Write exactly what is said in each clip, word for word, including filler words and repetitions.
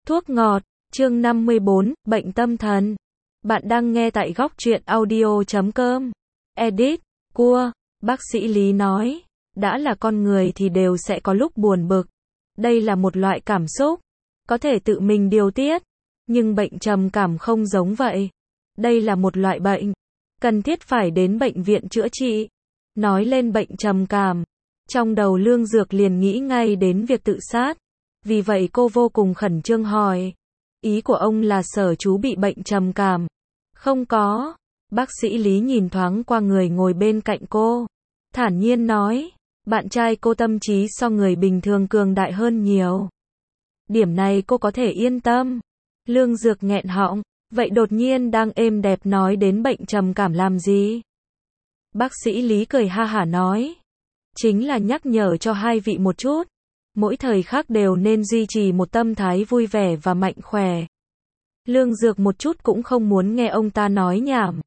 Thuốc ngọt, chương năm mươi bốn, bệnh tâm thần. Bạn đang nghe tại góc truyện audio chấm com. Edit, cua, bác sĩ Lý nói, đã là con người thì đều sẽ có lúc buồn bực. Đây là một loại cảm xúc, có thể tự mình điều tiết, nhưng bệnh trầm cảm không giống vậy. Đây là một loại bệnh, cần thiết phải đến bệnh viện chữa trị. Nói lên bệnh trầm cảm, trong đầu Lương Dược liền nghĩ ngay đến việc tự sát. Vì vậy cô vô cùng khẩn trương hỏi, ý của ông là Sở chú bị bệnh trầm cảm? Không có. Bác sĩ Lý nhìn thoáng qua người ngồi bên cạnh cô, thản nhiên nói, bạn trai cô tâm trí so người bình thường cường đại hơn nhiều. Điểm này cô có thể yên tâm. Lương Dược nghẹn họng, vậy đột nhiên đang êm đẹp nói đến bệnh trầm cảm làm gì? Bác sĩ Lý cười ha hả nói, chính là nhắc nhở cho hai vị một chút. Mỗi thời khắc đều nên duy trì một tâm thái vui vẻ và mạnh khỏe. Lương Dược một chút cũng không muốn nghe ông ta nói nhảm.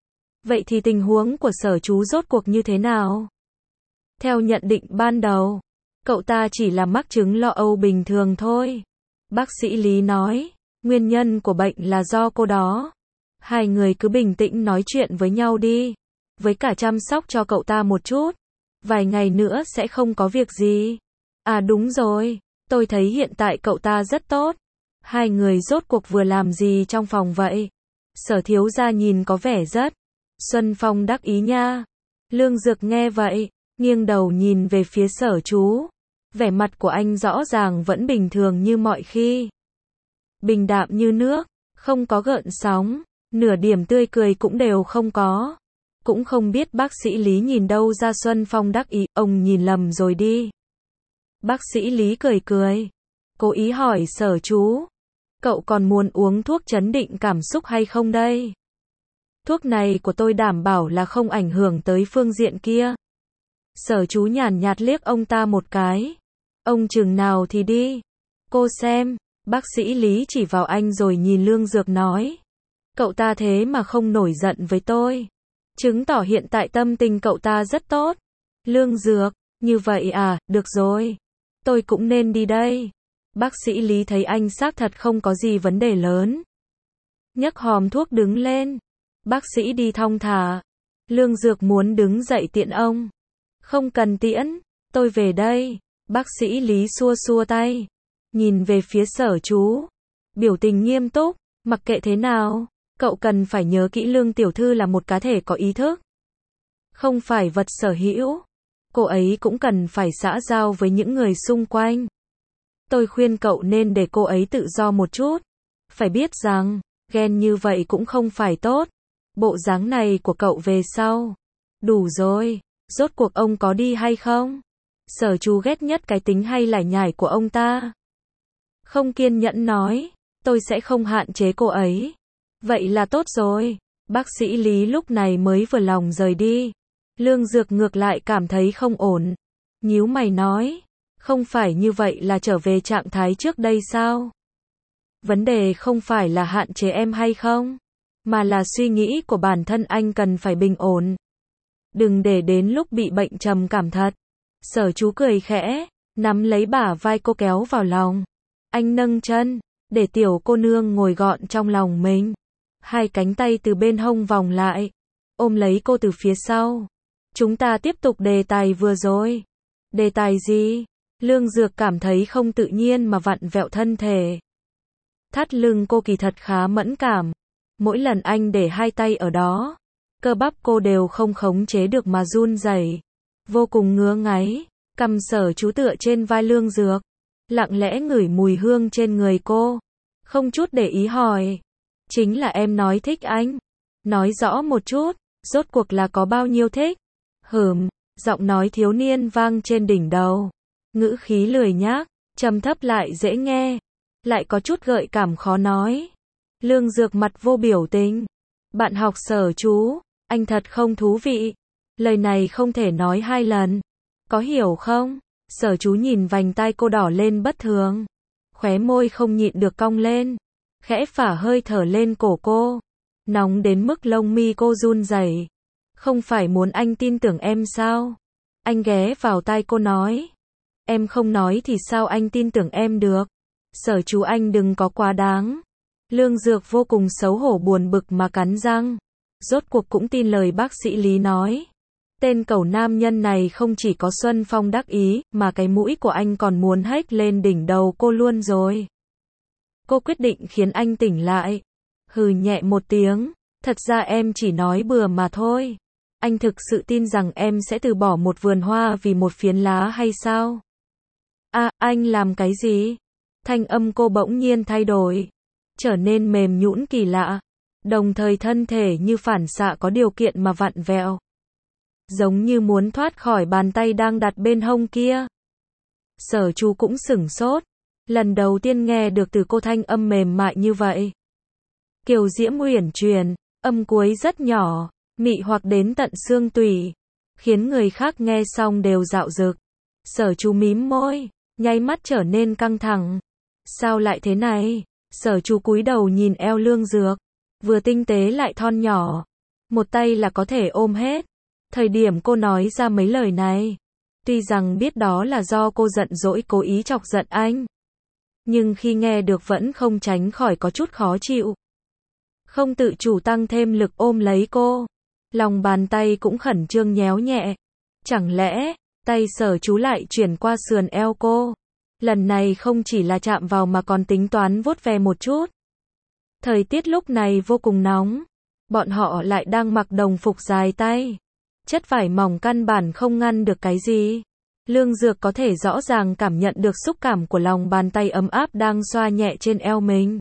Vậy thì tình huống của Sở chú rốt cuộc như thế nào? Theo nhận định ban đầu, cậu ta chỉ là mắc chứng lo âu bình thường thôi. Bác sĩ Lý nói, nguyên nhân của bệnh là do cô đó. Hai người cứ bình tĩnh nói chuyện với nhau đi. Với cả chăm sóc cho cậu ta một chút. Vài ngày nữa sẽ không có việc gì. À đúng rồi, tôi thấy hiện tại cậu ta rất tốt. Hai người rốt cuộc vừa làm gì trong phòng vậy? Sở thiếu gia nhìn có vẻ rất Xuân Phong đắc ý nha. Lương Dược nghe vậy, nghiêng đầu nhìn về phía Sở chú. Vẻ mặt của anh rõ ràng vẫn bình thường như mọi khi. Bình đạm như nước, không có gợn sóng, nửa điểm tươi cười cũng đều không có. Cũng không biết bác sĩ Lý nhìn đâu ra Xuân Phong đắc ý, ông nhìn lầm rồi đi. Bác sĩ Lý cười cười, cố ý hỏi Sở chú, cậu còn muốn uống thuốc trấn định cảm xúc hay không đây? Thuốc này của tôi đảm bảo là không ảnh hưởng tới phương diện kia. Sở chú nhàn nhạt liếc ông ta một cái. Ông chừng nào thì đi. Cô xem, bác sĩ Lý chỉ vào anh rồi nhìn Lương Dược nói. Cậu ta thế mà không nổi giận với tôi. Chứng tỏ hiện tại tâm tình cậu ta rất tốt. Lương Dược, như vậy à, được rồi. Tôi cũng nên đi đây. Bác sĩ Lý thấy anh xác thật không có gì vấn đề lớn. Nhấc hòm thuốc đứng lên. Bác sĩ đi thong thả. Lương Dược muốn đứng dậy tiễn ông. Không cần tiễn, tôi về đây. Bác sĩ Lý xua xua tay. Nhìn về phía Sở chú. Biểu tình nghiêm túc, mặc kệ thế nào, cậu cần phải nhớ kỹ Lương tiểu thư là một cá thể có ý thức. Không phải vật sở hữu. Cô ấy cũng cần phải xã giao với những người xung quanh. Tôi khuyên cậu nên để cô ấy tự do một chút. Phải biết rằng, ghen như vậy cũng không phải tốt. Bộ dáng này của cậu về sau. Đủ rồi, rốt cuộc ông có đi hay không? Sở chú ghét nhất cái tính hay lải nhải của ông ta. Không kiên nhẫn nói, tôi sẽ không hạn chế cô ấy. Vậy là tốt rồi. Bác sĩ Lý lúc này mới vừa lòng rời đi. Lương Dược ngược lại cảm thấy không ổn. Nhíu mày nói, không phải như vậy là trở về trạng thái trước đây sao? Vấn đề không phải là hạn chế em hay không, mà là suy nghĩ của bản thân anh cần phải bình ổn. Đừng để đến lúc bị bệnh trầm cảm thật. Sở chú cười khẽ, nắm lấy bả vai cô kéo vào lòng. Anh nâng chân, để tiểu cô nương ngồi gọn trong lòng mình. Hai cánh tay từ bên hông vòng lại, ôm lấy cô từ phía sau. Chúng ta tiếp tục đề tài vừa rồi. Đề tài gì? Lương Dược cảm thấy không tự nhiên mà vặn vẹo thân thể. Thắt lưng cô kỳ thật khá mẫn cảm. Mỗi lần anh để hai tay ở đó, cơ bắp cô đều không khống chế được mà run rẩy. Vô cùng ngứa ngáy. Cầm Sở chú tựa trên vai Lương Dược, lặng lẽ ngửi mùi hương trên người cô. Không chút để ý hỏi, chính là em nói thích anh. Nói rõ một chút, rốt cuộc là có bao nhiêu thích? Hửm, giọng nói thiếu niên vang trên đỉnh đầu. Ngữ khí lười nhác, trầm thấp lại dễ nghe, lại có chút gợi cảm khó nói. Lương Dược mặt vô biểu tình. Bạn học Sở chú, anh thật không thú vị. Lời này không thể nói hai lần. Có hiểu không? Sở chú nhìn vành tai cô đỏ lên bất thường. Khóe môi không nhịn được cong lên. Khẽ phả hơi thở lên cổ cô. Nóng đến mức lông mi cô run rẩy. Không phải muốn anh tin tưởng em sao? Anh ghé vào tai cô nói. Em không nói thì sao anh tin tưởng em được? Sở chú anh đừng có quá đáng. Lương Dược vô cùng xấu hổ buồn bực mà cắn răng. Rốt cuộc cũng tin lời bác sĩ Lý nói. Tên cẩu nam nhân này không chỉ có Xuân Phong đắc ý, mà cái mũi của anh còn muốn hếch lên đỉnh đầu cô luôn rồi. Cô quyết định khiến anh tỉnh lại. Hừ nhẹ một tiếng. Thật ra em chỉ nói bừa mà thôi. Anh thực sự tin rằng em sẽ từ bỏ một vườn hoa vì một phiến lá hay sao? À, anh làm cái gì? Thanh âm cô bỗng nhiên thay đổi. Trở nên mềm nhũn kỳ lạ. Đồng thời thân thể như phản xạ có điều kiện mà vặn vẹo. Giống như muốn thoát khỏi bàn tay đang đặt bên hông kia. Sở chú cũng sửng sốt. Lần đầu tiên nghe được từ cô thanh âm mềm mại như vậy. Kiều diễm uyển chuyển, âm cuối rất nhỏ, mị hoặc đến tận xương tủy, khiến người khác nghe xong đều dạo dực. Sở chú mím môi, nháy mắt trở nên căng thẳng. Sao lại thế này? Sở chú cúi đầu nhìn eo Lương Dược, vừa tinh tế lại thon nhỏ, một tay là có thể ôm hết. Thời điểm cô nói ra mấy lời này, tuy rằng biết đó là do cô giận dỗi cố ý chọc giận anh, nhưng khi nghe được vẫn không tránh khỏi có chút khó chịu. Không tự chủ tăng thêm lực ôm lấy cô, lòng bàn tay cũng khẩn trương nhéo nhẹ. Chẳng lẽ, tay sở chú lại chuyển qua sườn eo cô. Lần này không chỉ là chạm vào mà còn tính toán vuốt ve một chút. Thời tiết lúc này vô cùng nóng. Bọn họ lại đang mặc đồng phục dài tay. Chất vải mỏng căn bản không ngăn được cái gì. Lương Dược có thể rõ ràng cảm nhận được xúc cảm của lòng bàn tay ấm áp đang xoa nhẹ trên eo mình.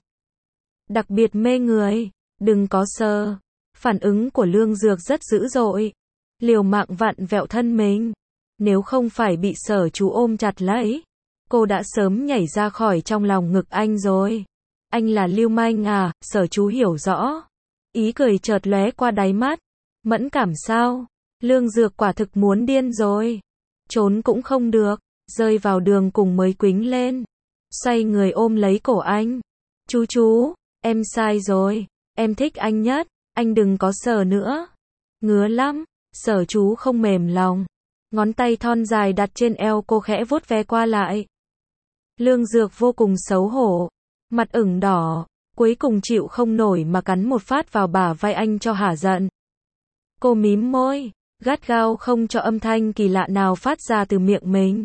Đặc biệt mê người. Đừng có sờ. Phản ứng của Lương Dược rất dữ dội. Liều mạng vặn vẹo thân mình. Nếu không phải bị sở chú ôm chặt lấy, cô đã sớm nhảy ra khỏi trong lòng ngực anh rồi. Anh là lưu manh à? Sở chú hiểu rõ. Ý cười chợt lóe qua đáy mắt. Mẫn cảm sao? Lương Dược quả thực muốn điên rồi. Trốn cũng không được, rơi vào đường cùng mới quính lên. Xoay người ôm lấy cổ anh. Chú chú, em sai rồi. Em thích anh nhất, anh đừng có sờ nữa. Ngứa lắm. Sở chú không mềm lòng. Ngón tay thon dài đặt trên eo cô khẽ vuốt ve qua lại. Lương Dược vô cùng xấu hổ, mặt ửng đỏ, cuối cùng chịu không nổi mà cắn một phát vào bả vai anh cho hả giận. Cô mím môi, gắt gao không cho âm thanh kỳ lạ nào phát ra từ miệng mình.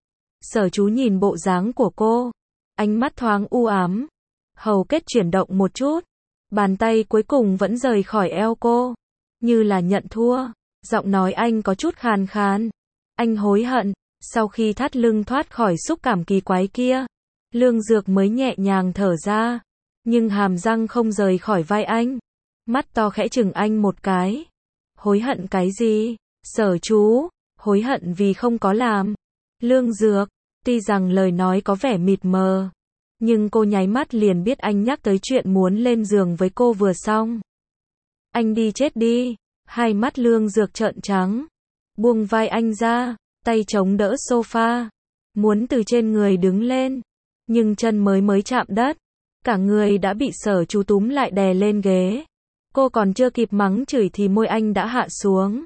Sở chú nhìn bộ dáng của cô, ánh mắt thoáng u ám, hầu kết chuyển động một chút, bàn tay cuối cùng vẫn rời khỏi eo cô, như là nhận thua. Giọng nói anh có chút khàn khàn. Anh hối hận. Sau khi thắt lưng thoát khỏi xúc cảm kỳ quái kia, Lương Dược mới nhẹ nhàng thở ra. Nhưng hàm răng không rời khỏi vai anh. Mắt to khẽ chừng anh một cái. Hối hận cái gì? Sở chú, hối hận vì không có làm. Lương Dược, tuy rằng lời nói có vẻ mịt mờ, nhưng cô nháy mắt liền biết anh nhắc tới chuyện muốn lên giường với cô vừa xong. Anh đi chết đi. Hai mắt Lương Dược trợn trắng. Buông vai anh ra, tay chống đỡ sofa. Muốn từ trên người đứng lên. Nhưng chân mới mới chạm đất. Cả người đã bị sở chú túm lại đè lên ghế. Cô còn chưa kịp mắng chửi thì môi anh đã hạ xuống.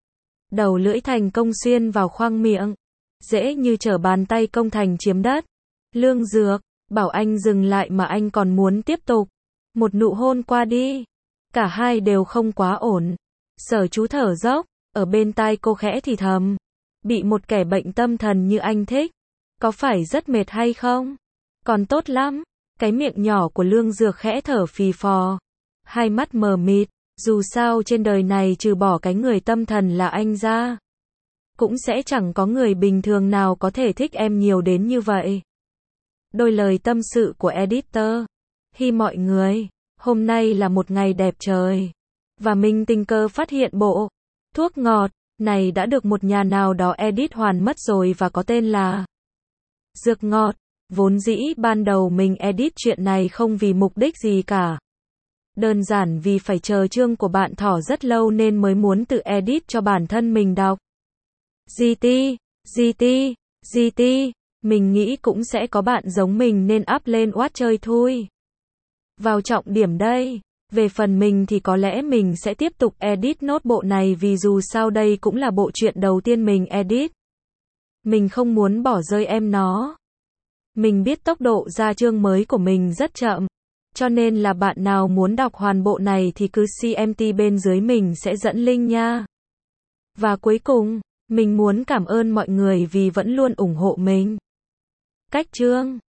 Đầu lưỡi thành công xuyên vào khoang miệng. Dễ như trở bàn tay công thành chiếm đất. Lương Dược, bảo anh dừng lại mà anh còn muốn tiếp tục. Một nụ hôn qua đi. Cả hai đều không quá ổn. Sở chú thở dốc, ở bên tai cô khẽ thì thầm. Bị một kẻ bệnh tâm thần như anh thích, có phải rất mệt hay không? Còn tốt lắm. Cái miệng nhỏ của Lương Dược khẽ thở phì phò. Hai mắt mờ mịt, dù sao trên đời này trừ bỏ cái người tâm thần là anh ra, cũng sẽ chẳng có người bình thường nào có thể thích em nhiều đến như vậy. Đôi lời tâm sự của editor. Hi mọi người, hôm nay là một ngày đẹp trời. Và mình tình cờ phát hiện bộ thuốc ngọt này đã được một nhà nào đó edit hoàn mất rồi và có tên là Dược Ngọt. Vốn dĩ ban đầu mình edit chuyện này không vì mục đích gì cả. Đơn giản vì phải chờ chương của bạn thỏ rất lâu nên mới muốn tự edit cho bản thân mình đọc. giê tê, giê tê, giê tê, mình nghĩ cũng sẽ có bạn giống mình nên up lên Watt chơi thôi. Vào trọng điểm đây. Về phần mình thì có lẽ mình sẽ tiếp tục edit nốt bộ này vì dù sao đây cũng là bộ truyện đầu tiên mình edit. Mình không muốn bỏ rơi em nó. Mình biết tốc độ ra chương mới của mình rất chậm. Cho nên là bạn nào muốn đọc hoàn bộ này thì cứ xê em tê bên dưới mình sẽ dẫn link nha. Và cuối cùng, mình muốn cảm ơn mọi người vì vẫn luôn ủng hộ mình. Cách chương